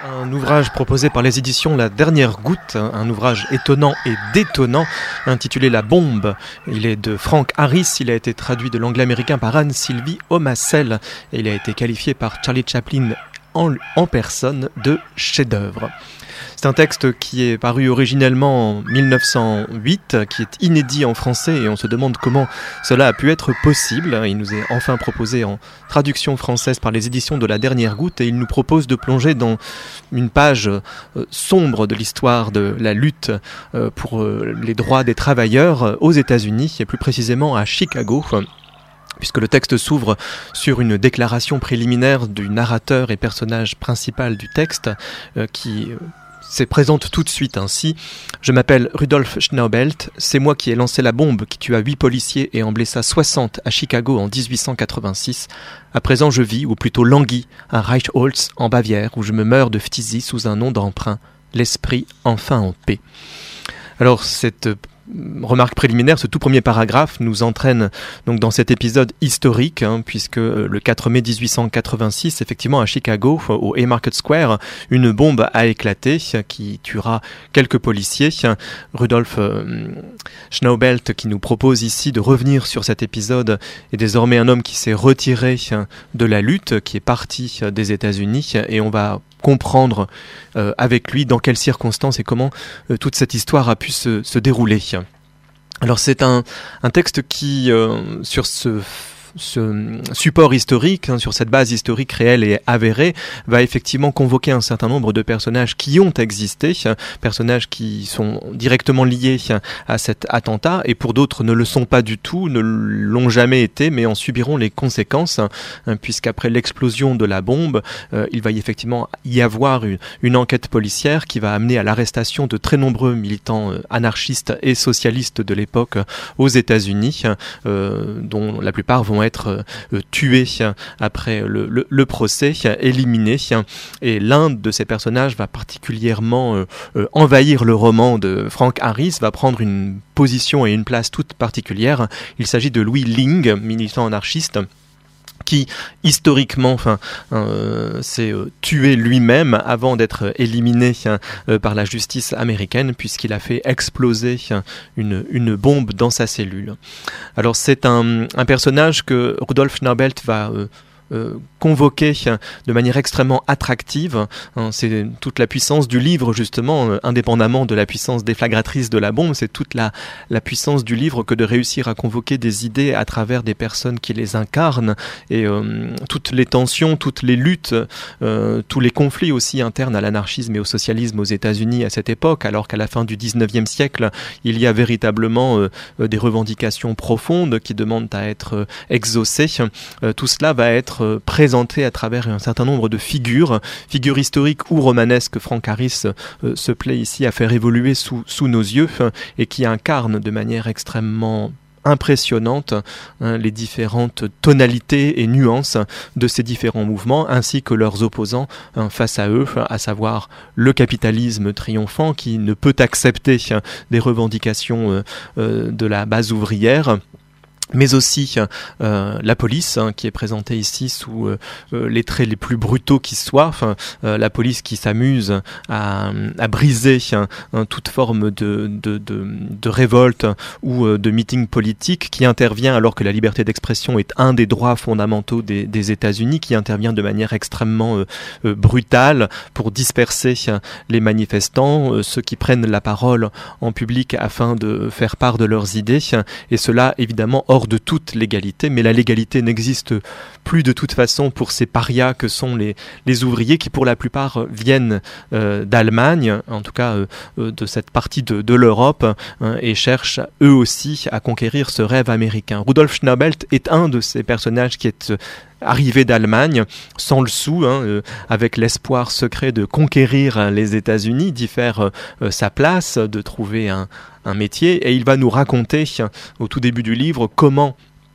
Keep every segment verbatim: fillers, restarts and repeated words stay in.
Un ouvrage proposé par les éditions La Dernière Goutte, un ouvrage étonnant et détonnant, intitulé La Bombe. Il est de Frank Harris, il a été traduit de l'anglais américain par Anne-Sylvie Omassel et il a été qualifié par Charlie Chaplin en, en personne de chef-d'œuvre. C'est un texte qui est paru originellement en mille neuf cent huit, qui est inédit en français et on se demande comment cela a pu être possible. Il nous est enfin proposé en traduction française par les éditions de La Dernière Goutte et il nous propose de plonger dans une page euh, sombre de l'histoire de la lutte euh, pour euh, les droits des travailleurs euh, aux États-Unis et plus précisément à Chicago. Puisque le texte s'ouvre sur une déclaration préliminaire du narrateur et personnage principal du texte euh, qui euh, se présente tout de suite ainsi. Je m'appelle Rudolf Schnaubelt, c'est moi qui ai lancé la bombe qui tua huit policiers et en blessa soixante à Chicago en dix-huit cent quatre-vingt-six. À présent je vis, ou plutôt languis, à Reichholz en Bavière où je me meurs de phtisie sous un nom d'emprunt. L'esprit enfin en paix. Alors cette remarque préliminaire, ce tout premier paragraphe nous entraîne donc dans cet épisode historique, hein, puisque le quatre mai dix-huit cent quatre-vingt-six, effectivement à Chicago, au Haymarket Square, une bombe a éclaté qui tuera quelques policiers. Rudolf euh, Schnaubelt, qui nous propose ici de revenir sur cet épisode, est désormais un homme qui s'est retiré de la lutte, qui est parti des États-Unis, et on va comprendre euh, avec lui dans quelles circonstances et comment euh, toute cette histoire a pu se, se dérouler. Alors c'est un, un texte qui, euh, sur ce ce support historique, hein, sur cette base historique réelle et avérée, va effectivement convoquer un certain nombre de personnages qui ont existé, hein, personnages qui sont directement liés à cet attentat, et pour d'autres ne le sont pas du tout, ne l'ont jamais été, mais en subiront les conséquences, hein, puisqu'après l'explosion de la bombe, euh, il va y effectivement y avoir une, une enquête policière qui va amener à l'arrestation de très nombreux militants euh, anarchistes et socialistes de l'époque euh, aux États-Unis, euh, dont la plupart vont être euh, tués après le, le, le procès, éliminés, et l'un de ces personnages va particulièrement euh, euh, envahir le roman de Frank Harris, va prendre une position et une place toute particulière. Il s'agit de Louis Ling, militant anarchiste, qui historiquement enfin, euh, s'est euh, tué lui-même avant d'être éliminé euh, par la justice américaine, puisqu'il a fait exploser une, une bombe dans sa cellule. Alors c'est un, un personnage que Rudolf Schnaubelt va euh, euh, convoqué de manière extrêmement attractive. C'est toute la puissance du livre, justement, indépendamment de la puissance déflagratrice de la bombe, c'est toute la, la puissance du livre que de réussir à convoquer des idées à travers des personnes qui les incarnent, et euh, toutes les tensions, toutes les luttes, euh, tous les conflits aussi internes à l'anarchisme et au socialisme aux États-Unis à cette époque, alors qu'à la fin du dix-neuvième siècle, il y a véritablement euh, des revendications profondes qui demandent à être euh, exaucées. Euh, tout cela va être euh, présenté à travers un certain nombre de figures, figures historiques ou romanesques. Frank Harris euh, se plaît ici à faire évoluer sous, sous nos yeux, euh, et qui incarnent de manière extrêmement impressionnante hein, les différentes tonalités et nuances de ces différents mouvements, ainsi que leurs opposants hein, face à eux, à savoir le capitalisme triomphant qui ne peut accepter hein, des revendications euh, euh, de la base ouvrière, mais aussi euh, la police hein, qui est présentée ici sous euh, les traits les plus brutaux qui soient, enfin, euh, la police qui s'amuse à, à briser hein, toute forme de, de, de, de révolte ou euh, de meeting politique, qui intervient alors que la liberté d'expression est un des droits fondamentaux des, des États-Unis, qui intervient de manière extrêmement euh, euh, brutale pour disperser euh, les manifestants, euh, ceux qui prennent la parole en public afin de faire part de leurs idées, et cela évidemment hors de toute légalité, mais la légalité n'existe plus de toute façon pour ces parias que sont les, les ouvriers, qui pour la plupart viennent euh, d'Allemagne, en tout cas euh, de cette partie de, de l'Europe, hein, et cherchent eux aussi à conquérir ce rêve américain. Rudolf Schnaubelt est un de ces personnages qui est arrivé d'Allemagne sans le sou, hein, euh, avec l'espoir secret de conquérir les États-Unis, d'y faire euh, sa place, de trouver un, un métier, et il va nous raconter au tout début du livre comment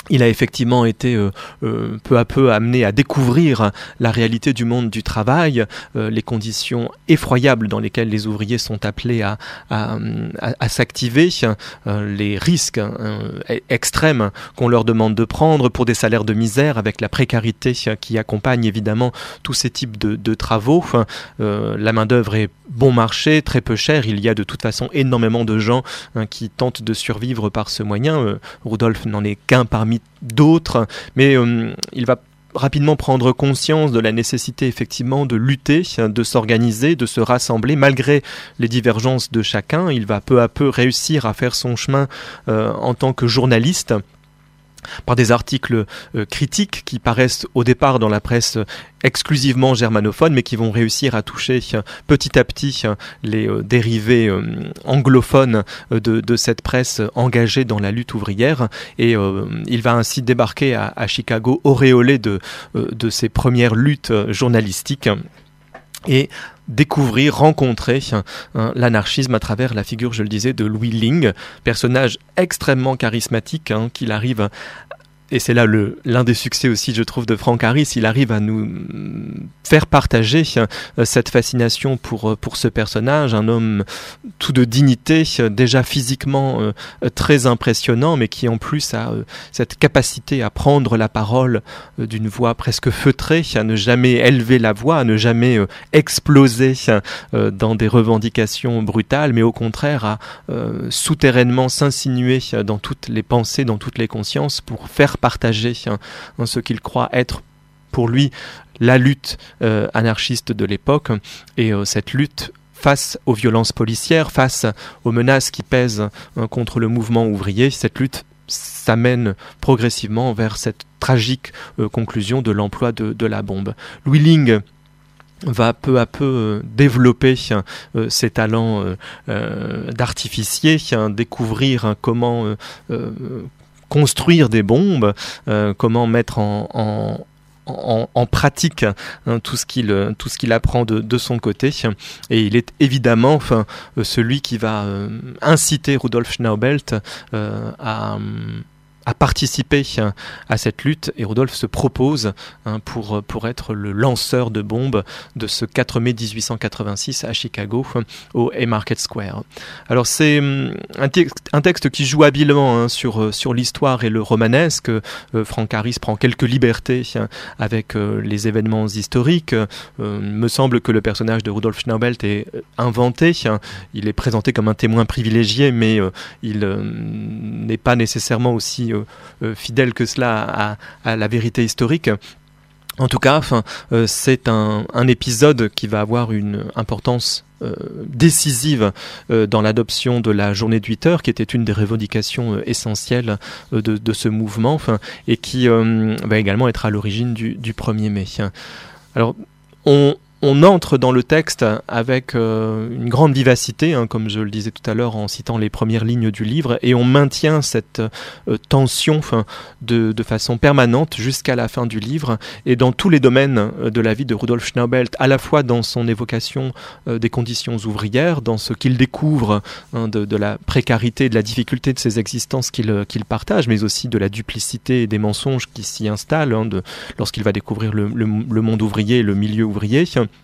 Il a effectivement été euh, euh, peu à peu amené à découvrir la réalité du monde du travail, euh, les conditions effroyables dans lesquelles les ouvriers sont appelés à, à, à, à s'activer, euh, les risques euh, extrêmes qu'on leur demande de prendre pour des salaires de misère, avec la précarité qui accompagne évidemment tous ces types de, de travaux. Euh, la main-d'œuvre est bon marché, très peu chère. Il y a de toute façon énormément de gens hein, qui tentent de survivre par ce moyen. Euh, Rudolf n'en est qu'un parmi d'autres, mais euh, il va rapidement prendre conscience de la nécessité effectivement de lutter, de s'organiser, de se rassembler malgré les divergences de chacun. Il va peu à peu réussir à faire son chemin euh, en tant que journaliste, par des articles euh, critiques qui paraissent au départ dans la presse exclusivement germanophone, mais qui vont réussir à toucher euh, petit à petit euh, les euh, dérivés euh, anglophones euh, de, de cette presse engagée dans la lutte ouvrière. Et euh, il va ainsi débarquer à, à Chicago auréolé de, euh, de ses premières luttes euh, journalistiques et découvrir, rencontrer hein, l'anarchisme à travers la figure, je le disais, de Louis Lingg, personnage extrêmement charismatique hein, qu'il arrive, et c'est là le, l'un des succès aussi, je trouve, de Frank Harris, il arrive à nous faire partager euh, cette fascination pour, pour ce personnage, un homme tout de dignité, déjà physiquement euh, très impressionnant, mais qui en plus a euh, cette capacité à prendre la parole euh, d'une voix presque feutrée, à ne jamais élever la voix, à ne jamais euh, exploser euh, dans des revendications brutales, mais au contraire à euh, souterrainement s'insinuer dans toutes les pensées, dans toutes les consciences, pour faire partager hein, ce qu'il croit être pour lui la lutte euh, anarchiste de l'époque, et euh, cette lutte face aux violences policières, face aux menaces qui pèsent hein, contre le mouvement ouvrier. Cette lutte s'amène progressivement vers cette tragique euh, conclusion de l'emploi de, de la bombe. Louis Lingg va peu à peu euh, développer euh, ses talents euh, euh, d'artificier, hein, découvrir hein, comment euh, euh, construire des bombes, euh, comment mettre en, en, en, en pratique hein, tout ce qu'il tout ce qu'il apprend de, de son côté. Et il est évidemment enfin, celui qui va euh, inciter Rudolf Schnaubelt euh, à... à participer à cette lutte, et Rudolf se propose hein, pour, pour être le lanceur de bombes de ce quatre mai dix-huit cent quatre-vingt-six à Chicago, au Haymarket Square. Alors c'est un, te- un texte qui joue habilement hein, sur, sur l'histoire et le romanesque. Euh, Frank Harris prend quelques libertés hein, avec euh, les événements historiques. Euh, il me semble que le personnage de Rudolf Schnaubelt est inventé. Hein. Il est présenté comme un témoin privilégié, mais euh, il euh, n'est pas nécessairement aussi euh, Euh, fidèle que cela à, à la vérité historique. En tout cas, enfin, euh, c'est un, un épisode qui va avoir une importance euh, décisive euh, dans l'adoption de la journée de huit heures, qui était une des revendications euh, essentielles euh, de, de ce mouvement, enfin, et qui euh, va également être à l'origine du, du premier mai. Alors, on On entre dans le texte avec euh, une grande vivacité, hein, comme je le disais tout à l'heure en citant les premières lignes du livre, et on maintient cette euh, tension de, de façon permanente jusqu'à la fin du livre, et dans tous les domaines de la vie de Rudolf Schnaubelt, à la fois dans son évocation euh, des conditions ouvrières, dans ce qu'il découvre hein, de, de la précarité et de la difficulté de ces existences qu'il, qu'il partage, mais aussi de la duplicité et des mensonges qui s'y installent hein, de, lorsqu'il va découvrir le, le, le monde ouvrier et le milieu ouvrier.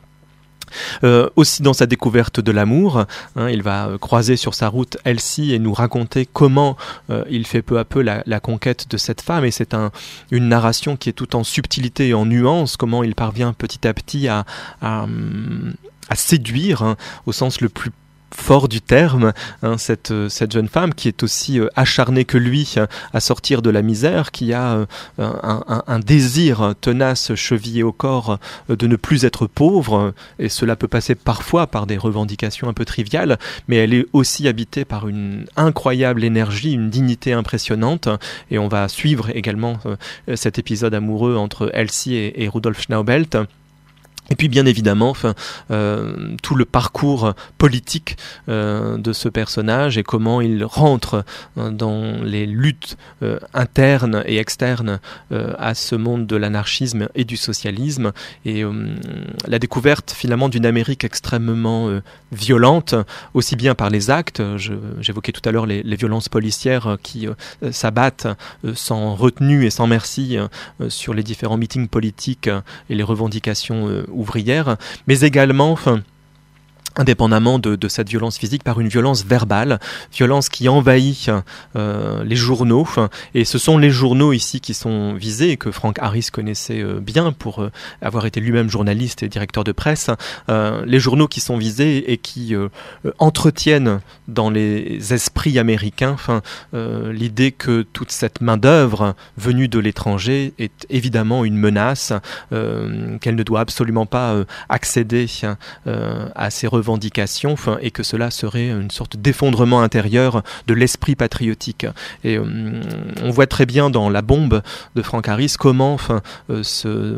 Euh, aussi dans sa découverte de l'amour, hein, il va euh, croiser sur sa route Elsie et nous raconter comment euh, il fait peu à peu la, la conquête de cette femme, et c'est un, une narration qui est tout en subtilité et en nuance, comment il parvient petit à petit à, à, à séduire hein, au sens le plus fort du terme, hein, cette, cette jeune femme qui est aussi euh, acharnée que lui hein, à sortir de la misère, qui a euh, un, un, un désir tenace chevillé au corps euh, de ne plus être pauvre, et cela peut passer parfois par des revendications un peu triviales, mais elle est aussi habitée par une incroyable énergie, une dignité impressionnante, et on va suivre également euh, cet épisode amoureux entre Elsie et, et Rudolf Schnaubelt. Et puis bien évidemment, enfin, euh, tout le parcours politique euh, de ce personnage et comment il rentre euh, dans les luttes euh, internes et externes euh, à ce monde de l'anarchisme et du socialisme. Et euh, la découverte finalement d'une Amérique extrêmement euh, violente, aussi bien par les actes, je, j'évoquais tout à l'heure les, les violences policières qui euh, s'abattent euh, sans retenue et sans merci euh, sur les différents meetings politiques euh, et les revendications euh, ouvrière, mais également, enfin, indépendamment de, de cette violence physique, par une violence verbale, violence qui envahit euh, les journaux. Et ce sont les journaux ici qui sont visés, et que Frank Harris connaissait euh, bien pour euh, avoir été lui-même journaliste et directeur de presse. Euh, les journaux qui sont visés et qui euh, entretiennent dans les esprits américains enfin, euh, l'idée que toute cette main-d'œuvre venue de l'étranger est évidemment une menace, euh, qu'elle ne doit absolument pas euh, accéder euh, à ces revendications revendications enfin, et que cela serait une sorte d'effondrement intérieur de l'esprit patriotique. Et euh, on voit très bien dans La bombe de Frank Harris comment enfin, euh, ce,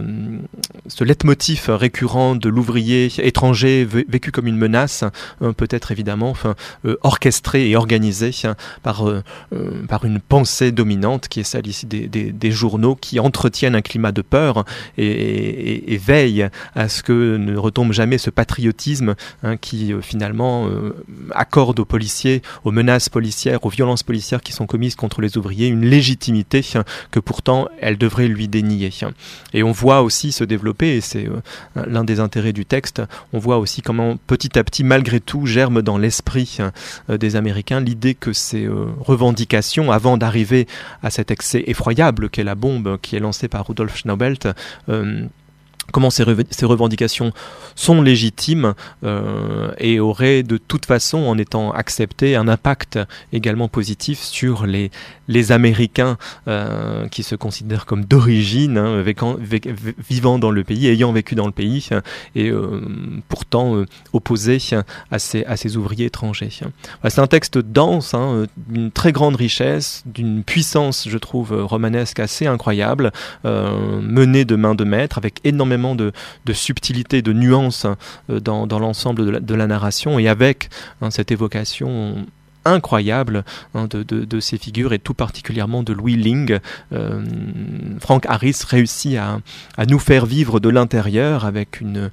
ce leitmotiv récurrent de l'ouvrier étranger vécu comme une menace euh, peut être évidemment enfin, euh, orchestré et organisé hein, par, euh, euh, par une pensée dominante qui est celle ici des, des, des journaux qui entretiennent un climat de peur et, et, et veillent à ce que ne retombe jamais ce patriotisme hein, qui euh, finalement euh, accorde aux policiers, aux menaces policières, aux violences policières qui sont commises contre les ouvriers une légitimité hein, que pourtant elles devraient lui dénier. Et on voit aussi se développer, et c'est euh, l'un des intérêts du texte, on voit aussi comment petit à petit, malgré tout, germe dans l'esprit euh, des Américains l'idée que ces euh, revendications, avant d'arriver à cet excès effroyable qu'est la bombe qui est lancée par Rudolf Schnaubelt, euh, comment ces, rev- ces revendications sont légitimes euh, et auraient de toute façon, en étant acceptées, un impact également positif sur les, les Américains euh, qui se considèrent comme d'origine, hein, vécan, vé, vivant dans le pays, ayant vécu dans le pays, et euh, pourtant euh, opposés à ces, à ces ouvriers étrangers. Voilà, c'est un texte dense, hein, d'une très grande richesse, d'une puissance, je trouve, romanesque assez incroyable, euh, mené de main de maître, avec énormément De, de subtilité, de nuances euh, dans, dans l'ensemble de la, de la narration et avec hein, cette évocation incroyable hein, de, de, de ces figures et tout particulièrement de Louis Ling. Euh, Frank Harris réussit à, à nous faire vivre de l'intérieur avec une,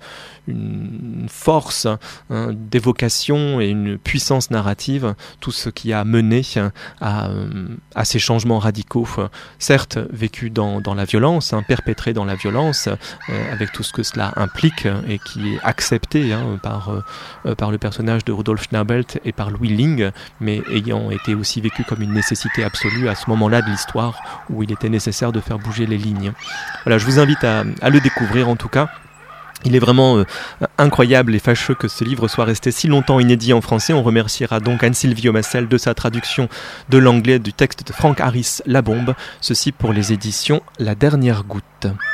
une force hein, d'évocation et une puissance narrative, tout ce qui a mené à, à ces changements radicaux, certes vécus dans, dans la violence, hein, perpétrés dans la violence, euh, avec tout ce que cela implique et qui est accepté hein, par, euh, par le personnage de Rudolf Schnaubelt et par Louis Ling, mais ayant été aussi vécu comme une nécessité absolue à ce moment-là de l'histoire où il était nécessaire de faire bouger les lignes. Voilà, je vous invite à, à le découvrir en tout cas. Il est vraiment euh, incroyable et fâcheux que ce livre soit resté si longtemps inédit en français. On remerciera donc Anne-Sylvie Omassel de sa traduction de l'anglais du texte de Frank Harris, La bombe. Ceci pour les éditions La Dernière Goutte.